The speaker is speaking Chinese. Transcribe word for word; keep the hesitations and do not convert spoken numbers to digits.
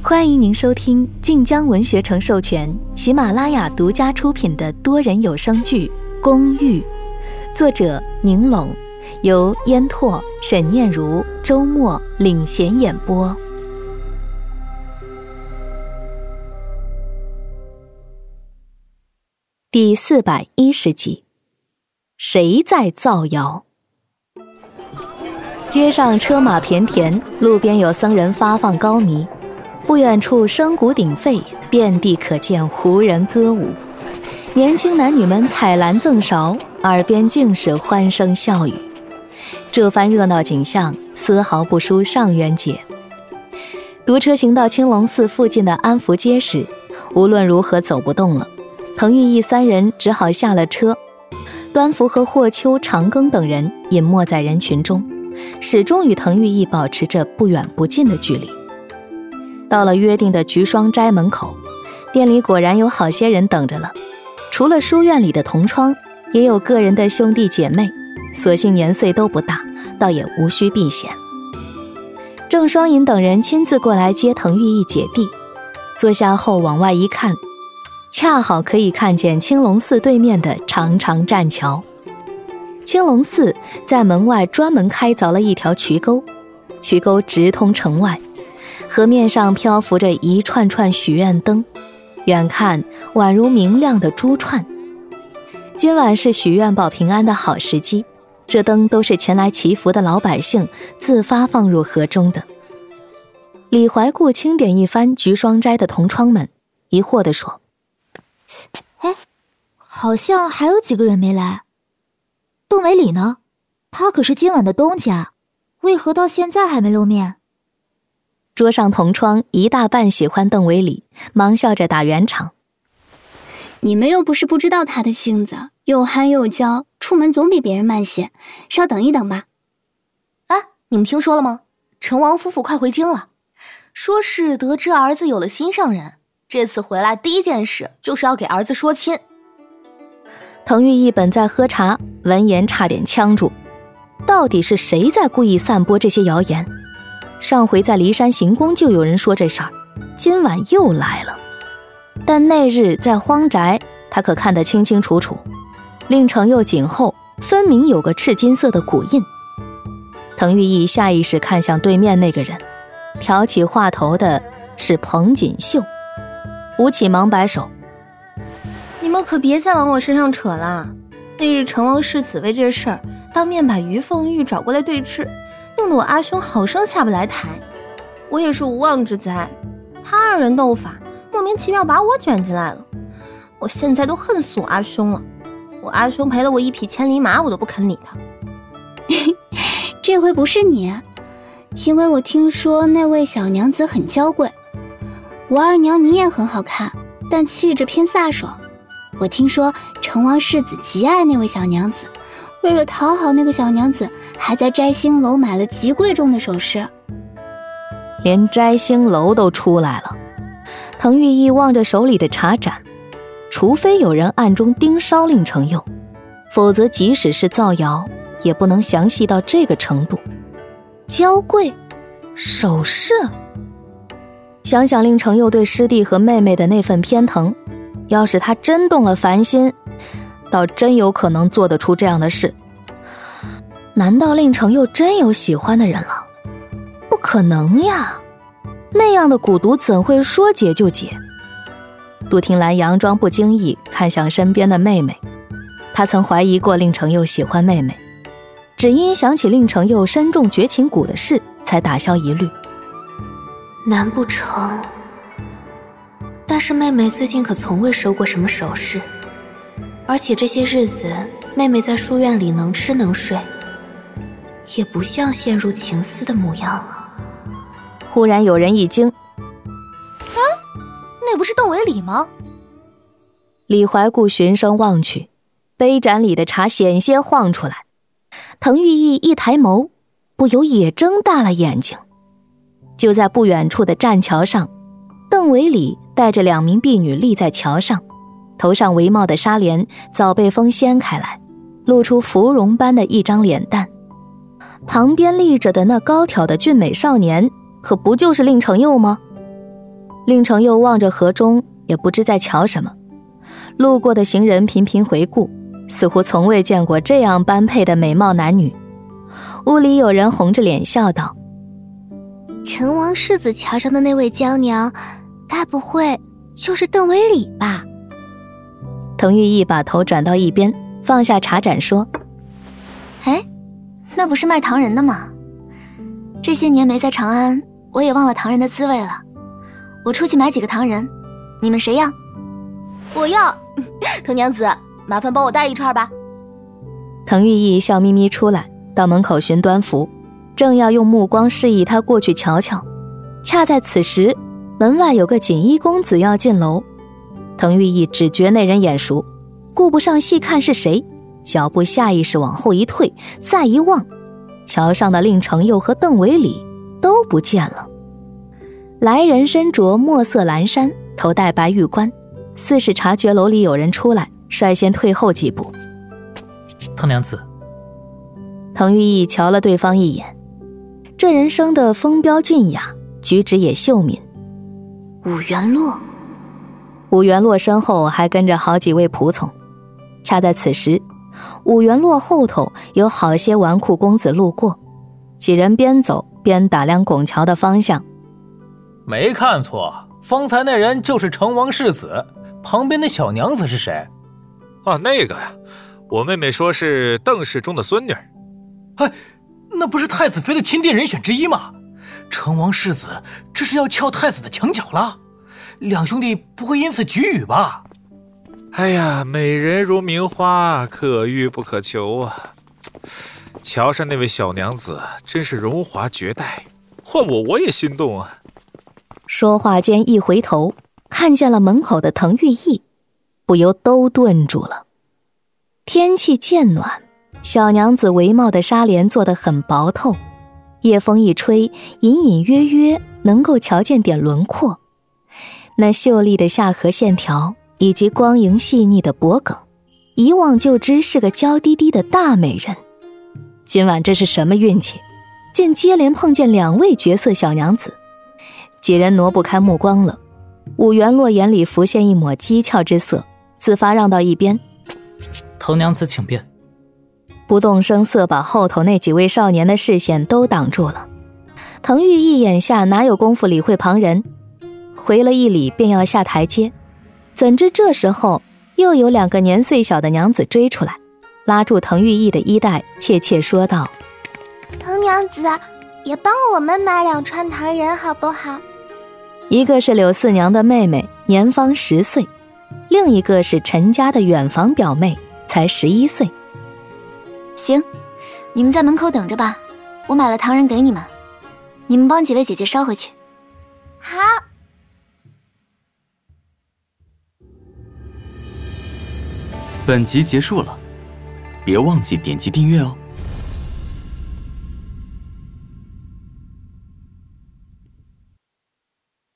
欢迎您收听晋江文学城授权、喜马拉雅独家出品的多人有声剧《公寓》，作者宁拢，由烟拓、沈念如、周末领衔演播。第四百一十集，谁在造谣？街上车马骈田，路边有僧人发放高迷，不远处声鼓鼎沸，遍地可见胡人歌舞，年轻男女们采篮赠韶，耳边尽是欢声笑语。这番热闹景象丝毫不输上元节。独车行到青龙寺附近的安福街时，无论如何走不动了，滕玉义三人只好下了车。端福和霍秋、长庚等人隐没在人群中，始终与滕玉义保持着不远不近的距离。到了约定的菊霜斋门口，店里果然有好些人等着了，除了书院里的同窗，也有个人的兄弟姐妹，所幸年岁都不大，倒也无需避嫌。郑双银等人亲自过来接滕玉义姐弟，坐下后往外一看，恰好可以看见青龙寺对面的长长栈桥。青龙寺在门外专门开凿了一条渠沟，渠沟直通城外，河面上漂浮着一串串许愿灯，远看宛如明亮的珠串。今晚是许愿保平安的好时机，这灯都是前来祈福的老百姓自发放入河中的。李怀顾清点一番菊霜斋的同窗们，疑惑地说： 哎，好像还有几个人没来。邓伟礼呢？他可是今晚的东家，为何到现在还没露面？ 桌上同窗一大半喜欢邓伟礼，忙笑着打圆场： 你们又不是不知道他的性子，又憨又娇，出门总比别人慢些，稍等一等吧。 哎，你们听说了吗？成王夫妇快回京了，说是得知儿子有了心上人，这次回来第一件事就是要给儿子说亲。 滕玉义本在喝茶，闻言差点呛住，到底是谁在故意散播这些谣言？上回在骊山行宫就有人说这事儿，今晚又来了。但那日在荒宅，他可看得清清楚楚，令程佑颈后分明有个赤金色的骨印。滕玉义下意识看向对面那个人，挑起话头的是彭锦绣。吴起忙摆手： 你们可别再往我身上扯了。那日成王世子为这事儿当面把于凤玉找过来对峙，弄得我阿兄好生下不来台。我也是无妄之灾，他二人斗法，莫名其妙把我卷进来了。我现在都恨死我阿兄了，我阿兄赔了我一匹千里马，我都不肯理他。 这回不是你，因为我听说那位小娘子很娇贵。我二娘你也很好看，但气质偏飒爽。我听说成王世子极爱那位小娘子，为了讨好那个小娘子，还在摘星楼买了极贵重的首饰。 连摘星楼都出来了。滕玉义望着手里的茶盏，除非有人暗中盯梢令程佑，否则即使是造谣，也不能详细到这个程度。娇贵首饰，想想令程佑对师弟和妹妹的那份偏疼，要是他真动了凡心，倒真有可能做得出这样的事。难道令程佑真有喜欢的人了？不可能呀，那样的蛊毒怎会说解就解？杜婷兰佯装不经意看向身边的妹妹，她曾怀疑过令程佑喜欢妹妹，只因想起令程佑身中绝情蛊的事，才打消疑虑。 难不成？但是妹妹最近可从未收过什么首饰，而且这些日子妹妹在书院里能吃能睡，也不像陷入情思的模样啊。 忽然有人一惊： 啊，那不是邓伟礼吗？ 李怀顾循声望去，杯盏里的茶险些晃出来。滕玉义一抬眸，不由也睁大了眼睛。就在不远处的栈桥上，邓伟礼带着两名婢女立在桥上，头上围帽的纱帘早被风掀开来，露出芙蓉般的一张脸蛋。旁边立着的那高挑的俊美少年，可不就是令程佑吗？ 令程又望着河中，也不知在瞧什么。路过的行人频频回顾，似乎从未见过这样般配的美貌男女。屋里有人红着脸笑道： 成王世子桥上的那位娇娘，该不会就是邓为礼吧？ 滕玉义把头转到一边，放下茶盏说： 哎，那不是卖糖人的吗？这些年没在长安，我也忘了糖人的滋味了。我出去买几个糖人，你们谁要？ 我要。滕娘子，麻烦帮我带一串吧。 滕玉义笑眯眯出来，到门口寻端符，正要用目光示意他过去瞧瞧，恰在此时，门外有个锦衣公子要进楼。滕玉义只觉那人眼熟，顾不上细看是谁，脚步下意识往后一退，再一望，桥上的令程佑和邓为礼都不见了。来人身着墨色蓝衫，头戴白玉冠，似是察觉楼里有人出来，率先退后几步。 滕娘子。 滕玉义瞧了对方一眼，这人生得风标俊雅，举止也秀敏。 武元洛。 武元洛身后还跟着好几位仆从。恰在此时，武元洛后头有好些纨绔公子路过，几人边走边打量拱桥的方向。 没看错，方才那人就是成王世子，旁边的小娘子是谁？ 啊，那个呀，我妹妹说是邓氏中的孙女。 哎，那不是太子妃的钦定人选之一吗？成王世子这是要撬太子的墙角了，两兄弟不会因此举语吧？ 哎呀，美人如名花，可遇不可求啊！桥上那位小娘子真是荣华绝代，换我我也心动啊！ 说话间一回头，看见了门口的滕玉义，不由都顿住了。天气渐暖，小娘子围帽的纱帘做得很薄透，夜风一吹，隐隐约约能够瞧见点轮廓。那秀丽的下颌线条以及光莹细腻的脖颈，一望就知是个娇滴滴的大美人。今晚这是什么运气，竟接连碰见两位绝色小娘子。几人挪不开目光了，武元洛眼里浮现一抹讥诮之色，自发让到一边。 滕娘子请便。 不动声色把后头那几位少年的视线都挡住了。滕玉义眼下哪有功夫理会旁人，回了一礼便要下台阶，怎知这时候又有两个年岁小的娘子追出来，拉住滕玉义的衣带，怯怯说道： 滕娘子，也帮我们买两串糖人好不好？ 一个是柳四娘的妹妹，年方十岁，另一个是陈家的远房表妹，才十一岁。 行，你们在门口等着吧，我买了糖人给你们，你们帮几位姐姐捎回去。 好。 本集结束了，别忘记点击订阅哦。